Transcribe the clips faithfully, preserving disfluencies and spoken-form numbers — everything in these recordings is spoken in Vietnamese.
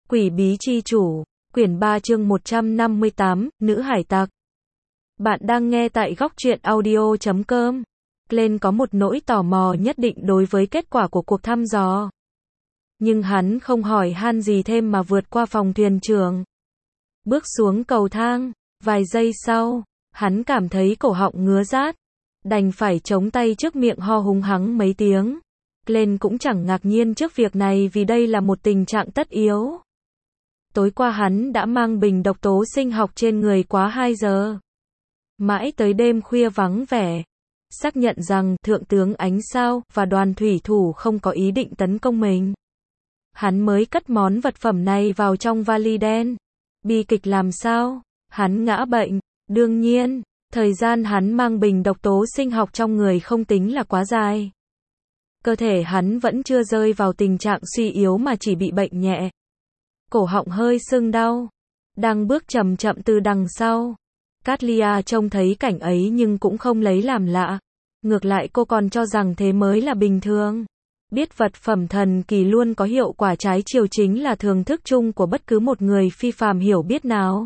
Quỷ bí chi chủ, quyển ba chương một trăm năm mươi tám, nữ hải tặc. Bạn đang nghe tại góc truyện audio chấm com. Glenn có một nỗi tò mò nhất định đối với kết quả của cuộc thăm dò. Nhưng hắn không hỏi han gì thêm mà vượt qua phòng thuyền trưởng. Bước xuống cầu thang, vài giây sau, hắn cảm thấy cổ họng ngứa rát. Đành phải chống tay trước miệng ho húng hắng mấy tiếng. Glenn cũng chẳng ngạc nhiên trước việc này vì đây là một tình trạng tất yếu. Tối qua hắn đã mang bình độc tố sinh học trên người quá hai giờ. Mãi tới đêm khuya vắng vẻ. Xác nhận rằng Thượng tướng Ánh Sao và đoàn thủy thủ không có ý định tấn công mình. Hắn mới cất món vật phẩm này vào trong vali đen. Bi kịch làm sao? Hắn ngã bệnh. Đương nhiên, thời gian hắn mang bình độc tố sinh học trong người không tính là quá dài. Cơ thể hắn vẫn chưa rơi vào tình trạng suy yếu mà chỉ bị bệnh nhẹ. Cổ họng hơi sưng đau. Đang bước chậm chậm từ đằng sau. Katlia trông thấy cảnh ấy nhưng cũng không lấy làm lạ. Ngược lại cô còn cho rằng thế mới là bình thường. Biết vật phẩm thần kỳ luôn có hiệu quả trái chiều chính là thường thức chung của bất cứ một người phi phàm hiểu biết nào.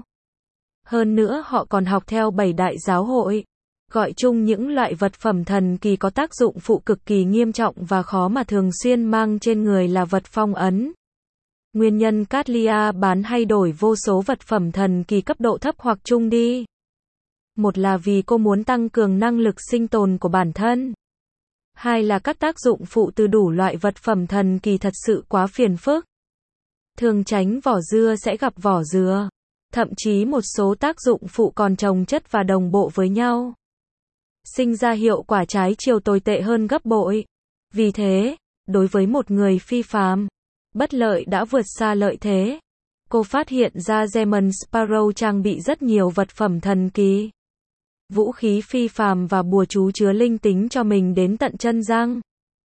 Hơn nữa họ còn học theo bảy đại giáo hội. Gọi chung những loại vật phẩm thần kỳ có tác dụng phụ cực kỳ nghiêm trọng và khó mà thường xuyên mang trên người là vật phong ấn. Nguyên nhân Katlia bán hay đổi vô số vật phẩm thần kỳ cấp độ thấp hoặc trung đi. Một là vì cô muốn tăng cường năng lực sinh tồn của bản thân. Hai là các tác dụng phụ từ đủ loại vật phẩm thần kỳ thật sự quá phiền phức. Thường tránh vỏ dưa sẽ gặp vỏ dừa. Thậm chí một số tác dụng phụ còn chồng chất và đồng bộ với nhau. Sinh ra hiệu quả trái chiều tồi tệ hơn gấp bội. Vì thế, đối với một người phi phàm, bất lợi đã vượt xa lợi thế. Cô phát hiện ra German Sparrow trang bị rất nhiều vật phẩm thần kỳ. Vũ khí phi phàm và bùa chú chứa linh tính cho mình đến tận chân răng.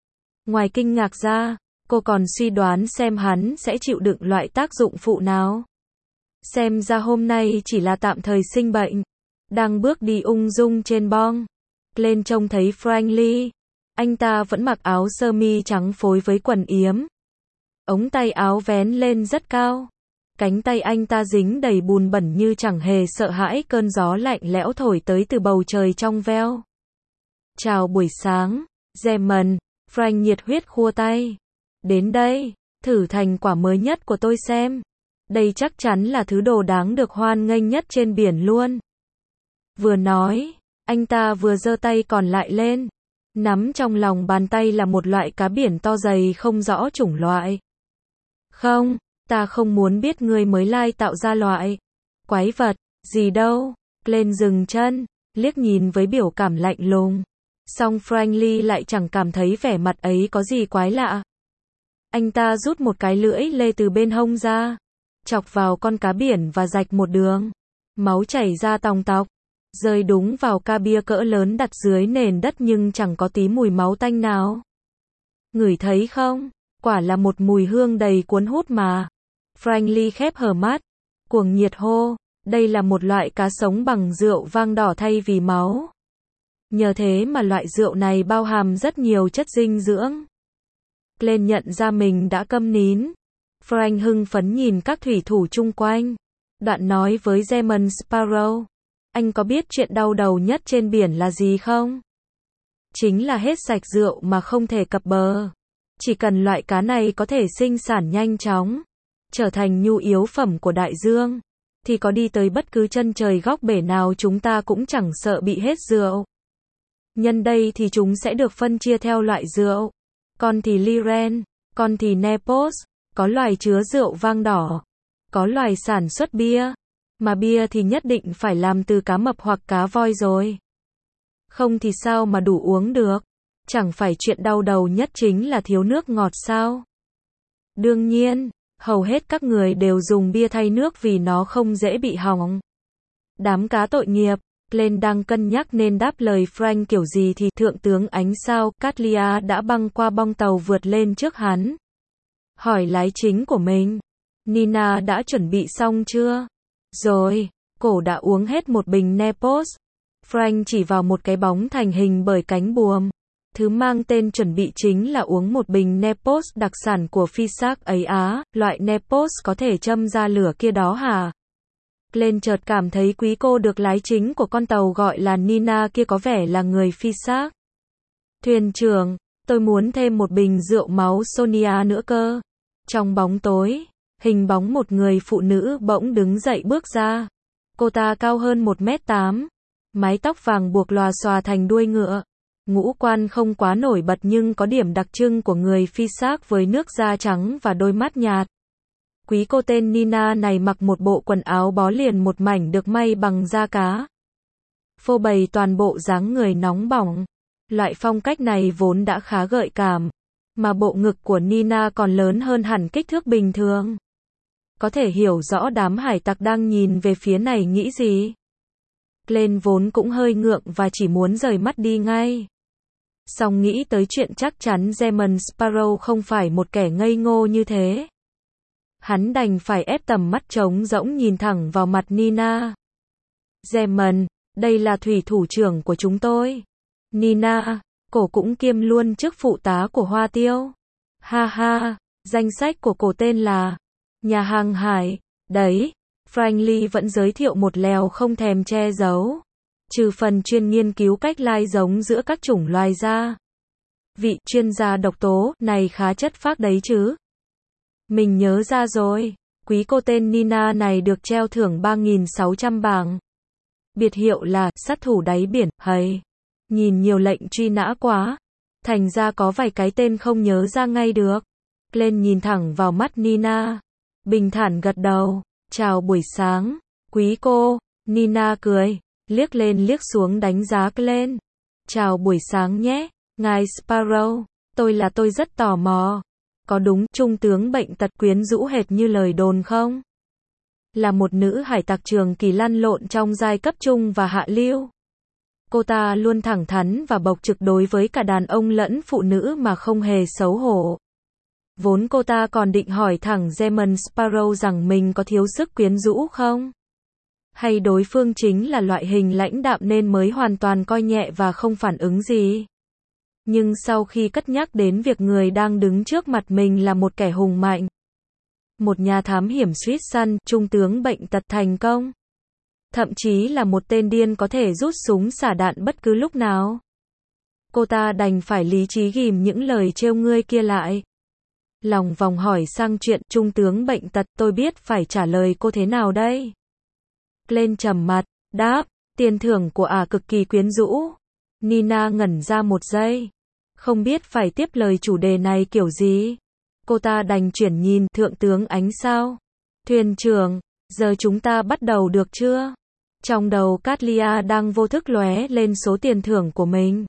Ngoài kinh ngạc ra, cô còn suy đoán xem hắn sẽ chịu đựng loại tác dụng phụ nào. Xem ra hôm nay chỉ là tạm thời sinh bệnh. Đang bước đi ung dung trên bong. Lên trông thấy Franklin. Anh ta vẫn mặc áo sơ mi trắng phối với quần yếm. Ống tay áo vén lên rất cao. Cánh tay anh ta dính đầy bùn bẩn như chẳng hề sợ hãi cơn gió lạnh lẽo thổi tới từ bầu trời trong veo. Chào buổi sáng, German. Frank nhiệt huyết khua tay. Đến đây, thử thành quả mới nhất của tôi xem. Đây chắc chắn là thứ đồ đáng được hoan nghênh nhất trên biển luôn. Vừa nói, anh ta vừa giơ tay còn lại lên. Nắm trong lòng bàn tay là một loại cá biển to dày không rõ chủng loại. Không, ta không muốn biết ngươi mới lai tạo ra loại quái vật gì đâu. Lên dừng chân, liếc nhìn với biểu cảm lạnh lùng. Song Franklin lại chẳng cảm thấy vẻ mặt ấy có gì quái lạ. Anh ta rút một cái lưỡi lê từ bên hông ra, chọc vào con cá biển và rạch một đường. Máu chảy ra tòng tọc, rơi đúng vào ca bia cỡ lớn đặt dưới nền đất nhưng chẳng có tí mùi máu tanh nào. Ngửi thấy không? Quả là một mùi hương đầy cuốn hút mà. Franklin khép hờ mắt, cuồng nhiệt hô, đây là một loại cá sống bằng rượu vang đỏ thay vì máu. Nhờ thế mà loại rượu này bao hàm rất nhiều chất dinh dưỡng. Glenn nhận ra mình đã câm nín. Frank hưng phấn nhìn các thủy thủ chung quanh. Đoạn nói với German Sparrow. Anh có biết chuyện đau đầu nhất trên biển là gì không? Chính là hết sạch rượu mà không thể cập bờ. Chỉ cần loại cá này có thể sinh sản nhanh chóng, trở thành nhu yếu phẩm của đại dương, thì có đi tới bất cứ chân trời góc bể nào chúng ta cũng chẳng sợ bị hết rượu. Nhân đây thì chúng sẽ được phân chia theo loại rượu. Con thì Liren, con thì Nepos, có loài chứa rượu vang đỏ, có loài sản xuất bia, mà bia thì nhất định phải làm từ cá mập hoặc cá voi rồi. Không thì sao mà đủ uống được? Chẳng phải chuyện đau đầu nhất chính là thiếu nước ngọt sao? Đương nhiên, hầu hết các người đều dùng bia thay nước vì nó không dễ bị hỏng. Đám cá tội nghiệp. Glenn đang cân nhắc nên đáp lời Frank kiểu gì thì Thượng tướng Ánh Sao, Katlia đã băng qua bong tàu vượt lên trước hắn. Hỏi lái chính của mình. Nina đã chuẩn bị xong chưa? Rồi, cổ đã uống hết một bình Nepos. Frank chỉ vào một cái bóng thành hình bởi cánh buồm. Thứ mang tên chuẩn bị chính là uống một bình Nepos đặc sản của Fisak ấy á, loại Nepos có thể châm ra lửa kia đó hả? Glenn chợt cảm thấy quý cô được lái chính của con tàu gọi là Nina kia có vẻ là người Fisak. Thuyền trưởng, tôi muốn thêm một bình rượu máu Sonia nữa cơ. Trong bóng tối, hình bóng một người phụ nữ bỗng đứng dậy bước ra. Cô ta cao hơn một mét tám, mái tóc vàng buộc lòa xòa thành đuôi ngựa. Ngũ quan không quá nổi bật nhưng có điểm đặc trưng của người Fisak với nước da trắng và đôi mắt nhạt. Quý cô tên Nina này mặc một bộ quần áo bó liền một mảnh được may bằng da cá. Phô bày toàn bộ dáng người nóng bỏng. Loại phong cách này vốn đã khá gợi cảm, mà bộ ngực của Nina còn lớn hơn hẳn kích thước bình thường. Có thể hiểu rõ đám hải tặc đang nhìn về phía này nghĩ gì. Glenn vốn cũng hơi ngượng và chỉ muốn rời mắt đi ngay. Song nghĩ tới chuyện chắc chắn German Sparrow không phải một kẻ ngây ngô như thế. Hắn đành phải ép tầm mắt trống rỗng nhìn thẳng vào mặt Nina. German, đây là thủy thủ trưởng của chúng tôi. Nina, cổ cũng kiêm luôn chức phụ tá của Hoa Tiêu. Ha ha, danh sách của cổ tên là Nhà hàng hải. Đấy, Franklin vẫn giới thiệu một lèo không thèm che giấu. Trừ phần chuyên nghiên cứu cách lai giống giữa các chủng loài ra. Vị chuyên gia độc tố này khá chất phác đấy chứ. Mình nhớ ra rồi, quý cô tên Nina này được treo thưởng ba nghìn sáu trăm bảng. Biệt hiệu là sát thủ đáy biển, hay. Nhìn nhiều lệnh truy nã quá. Thành ra có vài cái tên không nhớ ra ngay được. Glenn nhìn thẳng vào mắt Nina. Bình thản gật đầu. Chào buổi sáng, quý cô. Nina cười. Liếc lên liếc xuống đánh giá Glenn. Chào buổi sáng nhé, ngài Sparrow. Tôi là tôi rất tò mò. Có đúng trung tướng bệnh tật quyến rũ hệt như lời đồn không? Là một nữ hải tặc trường kỳ lăn lộn trong giai cấp trung và hạ lưu. Cô ta luôn thẳng thắn và bộc trực đối với cả đàn ông lẫn phụ nữ mà không hề xấu hổ. Vốn cô ta còn định hỏi thẳng German Sparrow rằng mình có thiếu sức quyến rũ không? Hay đối phương chính là loại hình lãnh đạm nên mới hoàn toàn coi nhẹ và không phản ứng gì. Nhưng sau khi cất nhắc đến việc người đang đứng trước mặt mình là một kẻ hùng mạnh, một nhà thám hiểm suýt săn, trung tướng bệnh tật thành công, thậm chí là một tên điên có thể rút súng xả đạn bất cứ lúc nào, cô ta đành phải lý trí ghìm những lời trêu ngươi kia lại. Lòng vòng hỏi sang chuyện trung tướng bệnh tật, tôi biết phải trả lời cô thế nào đây? Glenn trầm mặt, đáp, tiền thưởng của ả à cực kỳ quyến rũ. Nina ngẩn ra một giây, không biết phải tiếp lời chủ đề này kiểu gì. Cô ta đành chuyển nhìn, thượng tướng Ánh sao? Thuyền trưởng, giờ chúng ta bắt đầu được chưa? Trong đầu Katlia đang vô thức lóe lên số tiền thưởng của mình.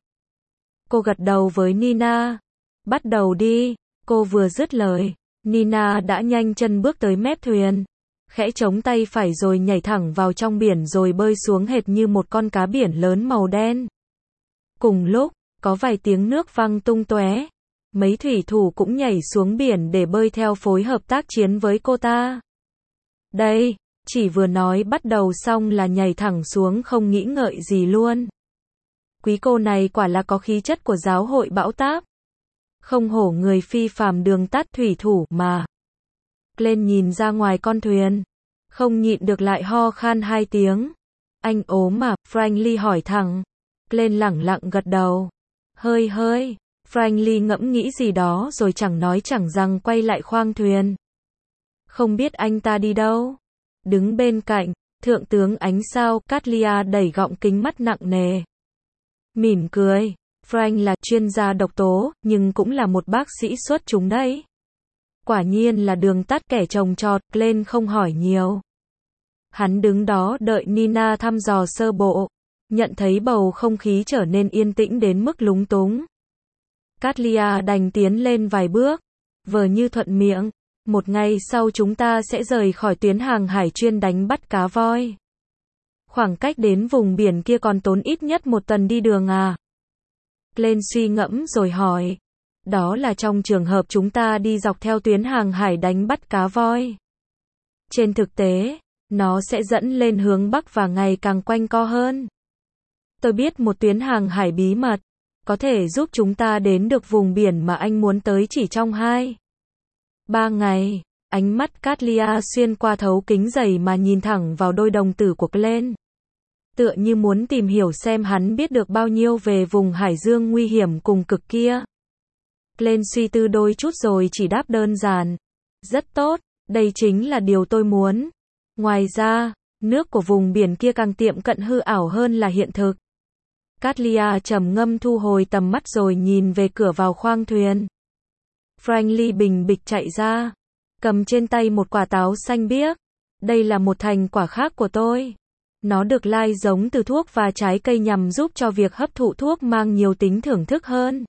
Cô gật đầu với Nina. Bắt đầu đi. Cô vừa dứt lời, Nina đã nhanh chân bước tới mép thuyền. Khẽ chống tay phải rồi nhảy thẳng vào trong biển rồi bơi xuống hệt như một con cá biển lớn màu đen. Cùng lúc, có vài tiếng nước văng tung tóe. Mấy thủy thủ cũng nhảy xuống biển để bơi theo phối hợp tác chiến với cô ta. Đây, chỉ vừa nói bắt đầu xong là nhảy thẳng xuống không nghĩ ngợi gì luôn. Quý cô này quả là có khí chất của giáo hội bão táp. Không hổ người phi phàm đường tắt thủy thủ mà. Glenn nhìn ra ngoài con thuyền, không nhịn được lại ho khan hai tiếng. Anh ốm à? Franklin hỏi thẳng. Glenn lẳng lặng gật đầu. Hơi hơi. Franklin ngẫm nghĩ gì đó rồi chẳng nói chẳng rằng quay lại khoang thuyền. Không biết anh ta đi đâu? Đứng bên cạnh, thượng tướng Ánh sao, Katlia đẩy gọng kính mắt nặng nề. Mỉm cười. Frank là chuyên gia độc tố, nhưng cũng là một bác sĩ xuất chúng đấy. Quả nhiên là đường tắt kẻ trồng trọt, Glenn không hỏi nhiều. Hắn đứng đó đợi Nina thăm dò sơ bộ, nhận thấy bầu không khí trở nên yên tĩnh đến mức lúng túng. Katlia đành tiến lên vài bước, vờ như thuận miệng. Một ngày sau chúng ta sẽ rời khỏi tuyến hàng hải chuyên đánh bắt cá voi. Khoảng cách đến vùng biển kia còn tốn ít nhất một tuần đi đường à? Glenn suy ngẫm rồi hỏi. Đó là trong trường hợp chúng ta đi dọc theo tuyến hàng hải đánh bắt cá voi. Trên thực tế, nó sẽ dẫn lên hướng Bắc và ngày càng quanh co hơn. Tôi biết một tuyến hàng hải bí mật, có thể giúp chúng ta đến được vùng biển mà anh muốn tới chỉ trong hai, ba ngày. Ánh mắt Katlia xuyên qua thấu kính dày mà nhìn thẳng vào đôi đồng tử của Glenn. Tựa như muốn tìm hiểu xem hắn biết được bao nhiêu về vùng hải dương nguy hiểm cùng cực kia. Glenn suy tư đôi chút rồi chỉ đáp đơn giản. Rất tốt, đây chính là điều tôi muốn. Ngoài ra, nước của vùng biển kia càng tiệm cận hư ảo hơn là hiện thực. Katlia trầm ngâm thu hồi tầm mắt rồi nhìn về cửa vào khoang thuyền. Franklin bình bịch chạy ra, cầm trên tay một quả táo xanh biếc. Đây là một thành quả khác của tôi. Nó được lai giống từ thuốc và trái cây nhằm giúp cho việc hấp thụ thuốc mang nhiều tính thưởng thức hơn.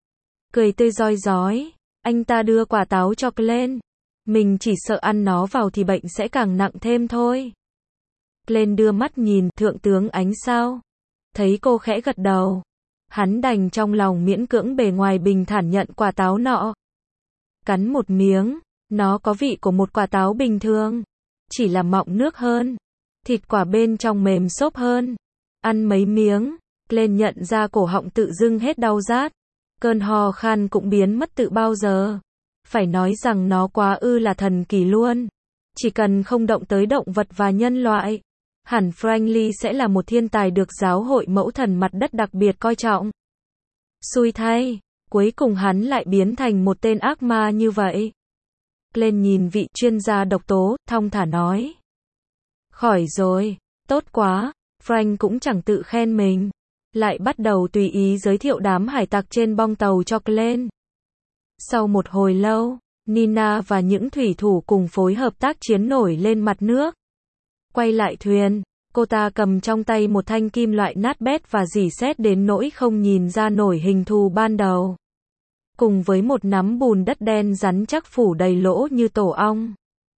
Cười tươi rói rói, anh ta đưa quả táo cho Glenn. Mình chỉ sợ ăn nó vào thì bệnh sẽ càng nặng thêm thôi. Glenn đưa mắt nhìn thượng tướng ánh sao. Thấy cô khẽ gật đầu. Hắn đành trong lòng miễn cưỡng bề ngoài bình thản nhận quả táo nọ. Cắn một miếng, nó có vị của một quả táo bình thường. Chỉ là mọng nước hơn. Thịt quả bên trong mềm xốp hơn. Ăn mấy miếng, Glenn nhận ra cổ họng tự dưng hết đau rát. Cơn ho khan cũng biến mất tự bao giờ. Phải nói rằng nó quá ư là thần kỳ luôn. Chỉ cần không động tới động vật và nhân loại, hẳn Franklin sẽ là một thiên tài được giáo hội mẫu thần mặt đất đặc biệt coi trọng. Xui thay, cuối cùng hắn lại biến thành một tên ác ma như vậy. Glenn nhìn vị chuyên gia độc tố, thong thả nói. Khỏi rồi, tốt quá. Frank cũng chẳng tự khen mình. Lại bắt đầu tùy ý giới thiệu đám hải tặc trên bong tàu cho Glenn. Sau một hồi lâu, Nina và những thủy thủ cùng phối hợp tác chiến nổi lên mặt nước. Quay lại thuyền, cô ta cầm trong tay một thanh kim loại nát bét và rỉ sét đến nỗi không nhìn ra nổi hình thù ban đầu. Cùng với một nắm bùn đất đen rắn chắc phủ đầy lỗ như tổ ong.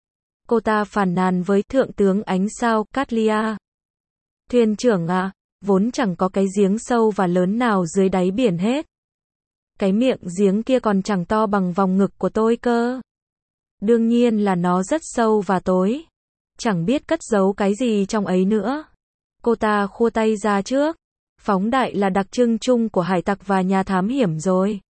Cô ta phàn nàn với thượng tướng ánh sao, Katlia. Thuyền trưởng ạ, à, vốn chẳng có cái giếng sâu và lớn nào dưới đáy biển hết. Cái miệng giếng kia còn chẳng to bằng vòng ngực của tôi cơ. Đương nhiên là nó rất sâu và tối. Chẳng biết cất giấu cái gì trong ấy nữa. Cô ta khua tay ra trước. Phóng đại là đặc trưng chung của hải tặc và nhà thám hiểm rồi.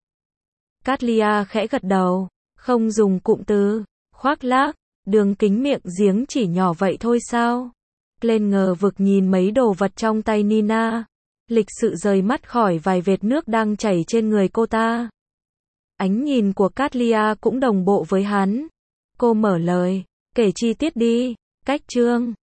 Katlia khẽ gật đầu. Không dùng cụm từ khoác lác. Đường kính miệng giếng chỉ nhỏ vậy thôi sao? Glenn ngờ vực nhìn mấy đồ vật trong tay Nina. Lịch sự rời mắt khỏi vài vệt nước đang chảy trên người cô ta. Ánh nhìn của Katlia cũng đồng bộ với hắn. Cô mở lời. Kể chi tiết đi. Cách chương.